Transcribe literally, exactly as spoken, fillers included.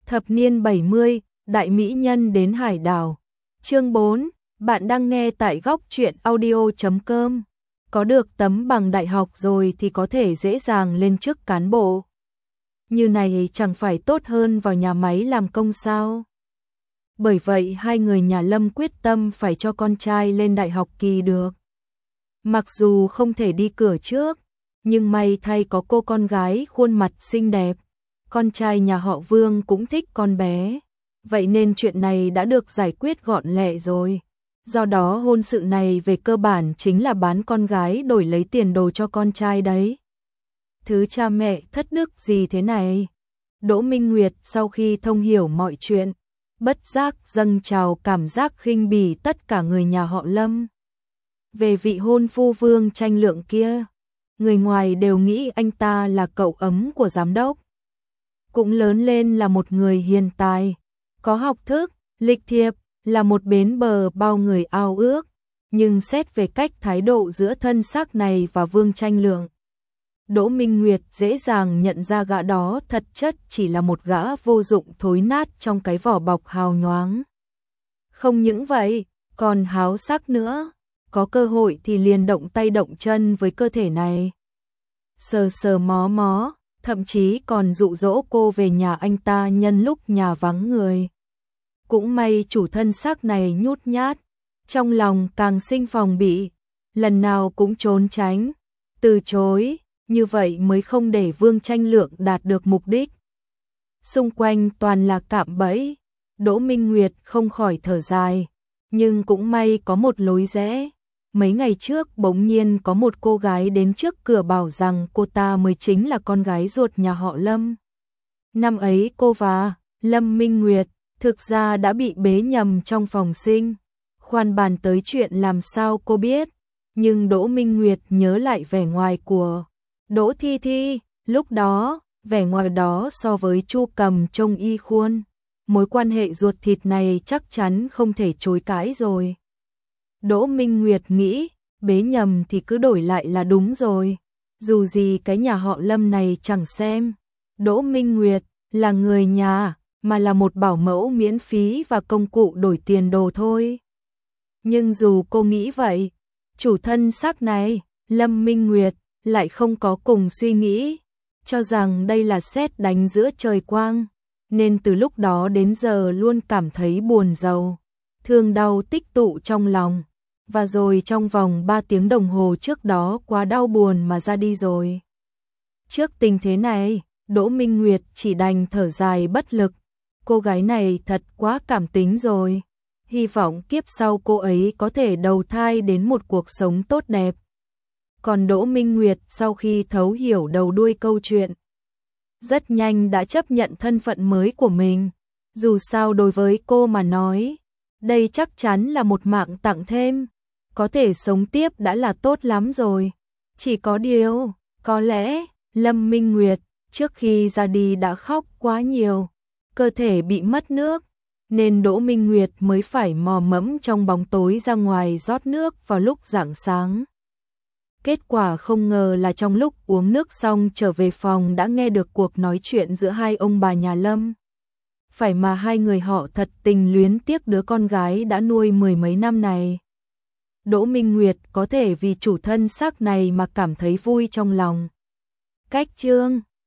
Thập niên bảy mươi, đại mỹ nhân đến hải đảo. Chương bốn, bạn đang nghe tại góc truyện audio chấm com. Có được tấm bằng đại học rồi thì có thể dễ dàng lên chức cán bộ. Như này chẳng phải tốt hơn vào nhà máy làm công sao? Bởi vậy hai người nhà Lâm quyết tâm phải cho con trai lên đại học kỳ được. Mặc dù không thể đi cửa trước, nhưng may thay có cô con gái khuôn mặt xinh đẹp. Con trai nhà họ Vương cũng thích con bé. Vậy nên chuyện này đã được giải quyết gọn lẹ rồi. Do đó hôn sự này về cơ bản chính là bán con gái đổi lấy tiền đồ cho con trai đấy. Thứ cha mẹ thất đức gì thế này? Đỗ Minh Nguyệt sau khi thông hiểu mọi chuyện, bất giác dâng trào cảm giác khinh bỉ tất cả người nhà họ Lâm. Về vị hôn phu Vương Tranh Lượng kia, người ngoài đều nghĩ anh ta là cậu ấm của giám đốc. Cũng lớn lên là một người hiền tài, có học thức, lịch thiệp, là một bến bờ bao người ao ước. Nhưng xét về cách thái độ giữa thân xác này và Vương Tranh Lượng, Đỗ Minh Nguyệt dễ dàng nhận ra gã đó thật chất chỉ là một gã vô dụng thối nát trong cái vỏ bọc hào nhoáng. Không những vậy, còn háo sắc nữa, có cơ hội thì liền động tay động chân với cơ thể này. Sờ sờ mó mó, thậm chí còn dụ dỗ cô về nhà anh ta nhân lúc nhà vắng người. Cũng may chủ thân xác này nhút nhát, trong lòng càng sinh phòng bị, lần nào cũng trốn tránh, từ chối, như vậy mới không để Vương Tranh Lượng đạt được mục đích. Xung quanh toàn là cạm bẫy, Đỗ Minh Nguyệt không khỏi thở dài, nhưng cũng may có một lối rẽ. Mấy ngày trước bỗng nhiên có một cô gái đến trước cửa bảo rằng cô ta mới chính là con gái ruột nhà họ Lâm. Năm ấy cô và Lâm Minh Nguyệt thực ra đã bị bế nhầm trong phòng sinh. Khoan bàn tới chuyện làm sao cô biết, nhưng Đỗ Minh Nguyệt nhớ lại vẻ ngoài của Đỗ Thi Thi, lúc đó, vẻ ngoài đó so với Chu Cầm trông y khuôn. Mối quan hệ ruột thịt này chắc chắn không thể chối cãi rồi. Đỗ Minh Nguyệt nghĩ, bế nhầm thì cứ đổi lại là đúng rồi. Dù gì cái nhà họ Lâm này chẳng xem Đỗ Minh Nguyệt là người nhà, mà là một bảo mẫu miễn phí và công cụ đổi tiền đồ thôi. Nhưng dù cô nghĩ vậy, chủ thân xác này, Lâm Minh Nguyệt, lại không có cùng suy nghĩ, cho rằng đây là sét đánh giữa trời quang, nên từ lúc đó đến giờ luôn cảm thấy buồn rầu, thương đau tích tụ trong lòng. Và rồi trong vòng ba tiếng đồng hồ trước đó quá đau buồn mà ra đi rồi. Trước tình thế này, Đỗ Minh Nguyệt chỉ đành thở dài bất lực. Cô gái này thật quá cảm tính rồi. Hy vọng kiếp sau cô ấy có thể đầu thai đến một cuộc sống tốt đẹp. Còn Đỗ Minh Nguyệt sau khi thấu hiểu đầu đuôi câu chuyện, rất nhanh đã chấp nhận thân phận mới của mình. Dù sao đối với cô mà nói, đây chắc chắn là một mạng tặng thêm. Có thể sống tiếp đã là tốt lắm rồi. Chỉ có điều, có lẽ, Lâm Minh Nguyệt, trước khi ra đi đã khóc quá nhiều, cơ thể bị mất nước, nên Đỗ Minh Nguyệt mới phải mò mẫm trong bóng tối ra ngoài rót nước vào lúc rạng sáng. Kết quả không ngờ là trong lúc uống nước xong trở về phòng đã nghe được cuộc nói chuyện giữa hai ông bà nhà Lâm. Phải mà hai người họ thật tình luyến tiếc đứa con gái đã nuôi mười mấy năm này. Đỗ Minh Nguyệt có thể vì chủ thân xác này mà cảm thấy vui trong lòng. Cách chương